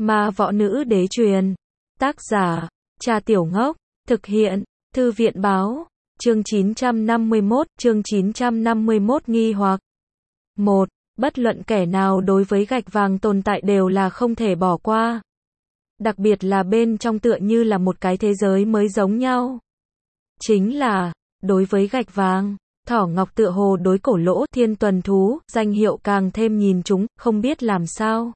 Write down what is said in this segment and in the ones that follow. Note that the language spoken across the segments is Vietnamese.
Ma võ nữ đế truyền. Tác giả, Trà Tiểu Ngốc. Thực hiện, Thư viện báo. Chương 951 nghi hoặc. 1. Bất luận kẻ nào đối với gạch vàng tồn tại đều là không thể bỏ qua. Đặc biệt là bên trong tựa như là một cái thế giới mới giống nhau. Chính là, đối với gạch vàng, Thỏ Ngọc tựa hồ đối Cổ Lỗ Thiên Tuần Thú, danh hiệu càng thêm nhìn chúng, không biết làm sao.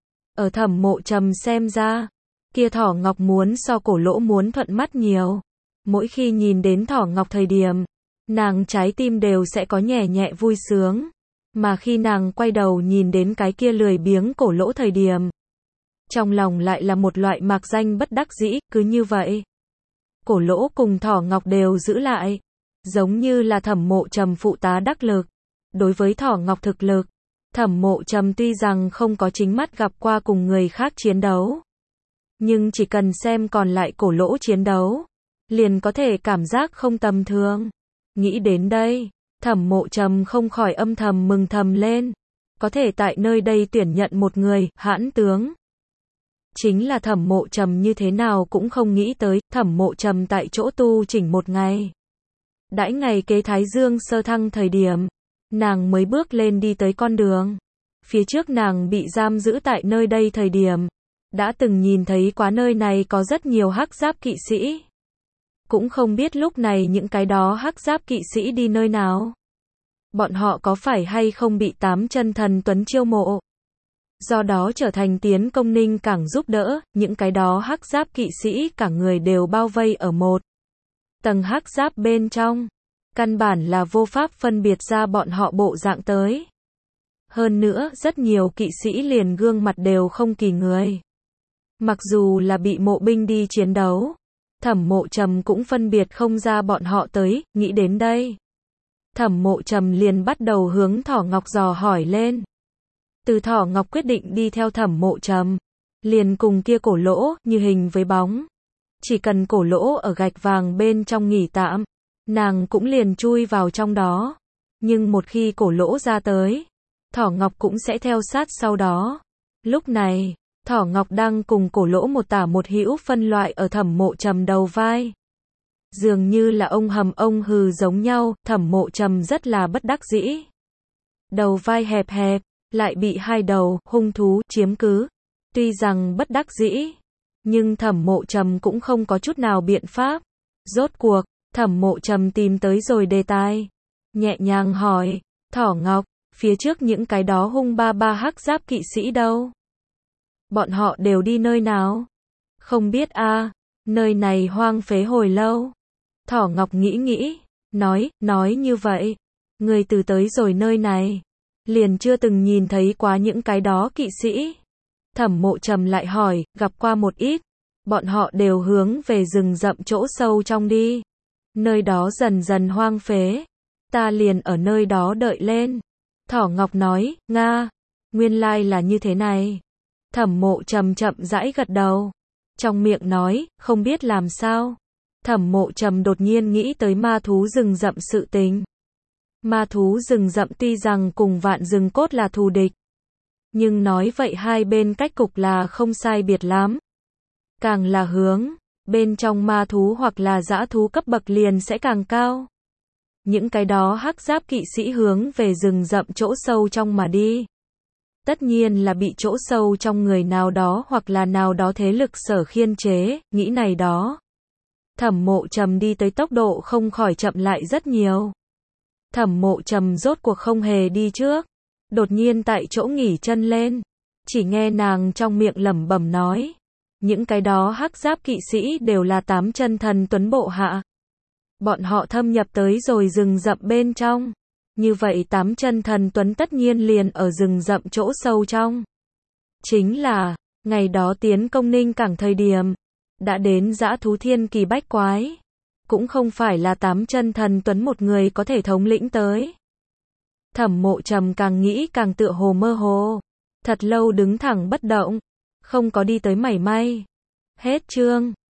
Ở Thẩm Mộ Trầm xem ra, kia Thỏ Ngọc muốn so Cổ Lỗ muốn thuận mắt nhiều. Mỗi khi nhìn đến Thỏ Ngọc thời điểm, nàng trái tim đều sẽ có nhẹ nhẹ vui sướng. Mà khi nàng quay đầu nhìn đến cái kia lười biếng Cổ Lỗ thời điểm, trong lòng lại là một loại mạc danh bất đắc dĩ, cứ như vậy. Cổ Lỗ cùng Thỏ Ngọc đều giữ lại, giống như là Thẩm Mộ Trầm phụ tá đắc lực. Đối với Thỏ Ngọc thực lực, Thẩm Mộ Trầm tuy rằng không có chính mắt gặp qua cùng người khác chiến đấu, nhưng chỉ cần xem còn lại Cổ Lỗ chiến đấu, liền có thể cảm giác không tầm thường. Nghĩ đến đây, Thẩm Mộ Trầm không khỏi âm thầm mừng thầm lên. Có thể tại nơi đây tuyển nhận một người, hãn tướng. Chính là Thẩm Mộ Trầm như thế nào cũng không nghĩ tới, Thẩm Mộ Trầm tại chỗ tu chỉnh một ngày. Đãi ngày kế Thái Dương sơ thăng thời điểm, nàng mới bước lên đi tới con đường. Phía trước nàng bị giam giữ tại nơi đây thời điểm, đã từng nhìn thấy quá nơi này có rất nhiều hắc giáp kỵ sĩ. Cũng không biết lúc này những cái đó hắc giáp kỵ sĩ đi nơi nào. Bọn họ có phải hay không bị 8 chân thần tuấn chiêu mộ, do đó trở thành tiến công Ninh Cảng giúp đỡ, những cái đó hắc giáp kỵ sĩ cả người đều bao vây ở một tầng hắc giáp bên trong. Căn bản là vô pháp phân biệt ra bọn họ bộ dạng tới. Hơn nữa, rất nhiều kỵ sĩ liền gương mặt đều không kỳ người. Mặc dù là bị mộ binh đi chiến đấu, Thẩm Mộ Trầm cũng phân biệt không ra bọn họ tới. Nghĩ đến đây, Thẩm Mộ Trầm liền bắt đầu hướng Thỏ Ngọc dò hỏi lên. Từ Thỏ Ngọc quyết định đi theo Thẩm Mộ Trầm, liền cùng kia Cổ Lỗ như hình với bóng. Chỉ cần Cổ Lỗ ở gạch vàng bên trong nghỉ tạm, nàng cũng liền chui vào trong đó. Nhưng một khi Cổ Lỗ ra tới, Thỏ Ngọc cũng sẽ theo sát sau đó. Lúc này, Thỏ Ngọc đang cùng Cổ Lỗ một tả một hữu phân loại ở Thẩm Mộ Trầm đầu vai. Dường như là ông hầm ông hừ giống nhau, Thẩm Mộ Trầm rất là bất đắc dĩ. Đầu vai hẹp hẹp, lại bị hai đầu hung thú chiếm cứ. Tuy rằng bất đắc dĩ, nhưng Thẩm Mộ Trầm cũng không có chút nào biện pháp. Rốt cuộc, Thẩm Mộ Trầm tìm tới rồi đề tài. Nhẹ nhàng hỏi, Thỏ Ngọc, phía trước những cái đó hung ba ba hắc giáp kỵ sĩ đâu? Bọn họ đều đi nơi nào? Không biết a, nơi này hoang phế hồi lâu. Thỏ Ngọc nghĩ, nói như vậy. Người từ tới rồi nơi này, liền chưa từng nhìn thấy quá những cái đó kỵ sĩ. Thẩm Mộ Trầm lại hỏi, gặp qua một ít. Bọn họ đều hướng về rừng rậm chỗ sâu trong đi. Nơi đó dần dần hoang phế. Ta liền ở nơi đó đợi lên. Thỏ Ngọc nói, Nga, nguyên lai là như thế này. Thẩm Mộ Trầm chậm rãi gật đầu. Trong miệng nói, không biết làm sao. Thẩm Mộ Trầm đột nhiên nghĩ tới ma thú rừng rậm sự tình. Ma thú rừng rậm tuy rằng cùng vạn rừng cốt là thù địch, nhưng nói vậy hai bên cách cục là không sai biệt lắm. Càng là hướng bên trong ma thú hoặc là dã thú cấp bậc liền sẽ càng cao. Những cái đó hắc giáp kỵ sĩ hướng về rừng rậm chỗ sâu trong mà đi. Tất nhiên là bị chỗ sâu trong người nào đó hoặc là nào đó thế lực sở khiên chế, nghĩ này đó. Thẩm Mộ Trầm đi tới tốc độ không khỏi chậm lại rất nhiều. Thẩm Mộ Trầm rốt cuộc không hề đi trước. Đột nhiên tại chỗ nghỉ chân lên. Chỉ nghe nàng trong miệng lẩm bẩm nói. Những cái đó hắc giáp kỵ sĩ đều là 8 chân thần tuấn bộ hạ. Bọn họ thâm nhập tới rồi rừng rậm bên trong. Như vậy 8 chân thần tuấn tất nhiên liền ở rừng rậm chỗ sâu trong. Chính là, ngày đó tiến công Ninh Cảng thời điểm, đã đến dã thú thiên kỳ bách quái. Cũng không phải là 8 chân thần tuấn một người có thể thống lĩnh tới. Thẩm Mộ Trầm càng nghĩ càng tựa hồ mơ hồ. Thật lâu đứng thẳng bất động, không có đi tới mảy may. Hết chương.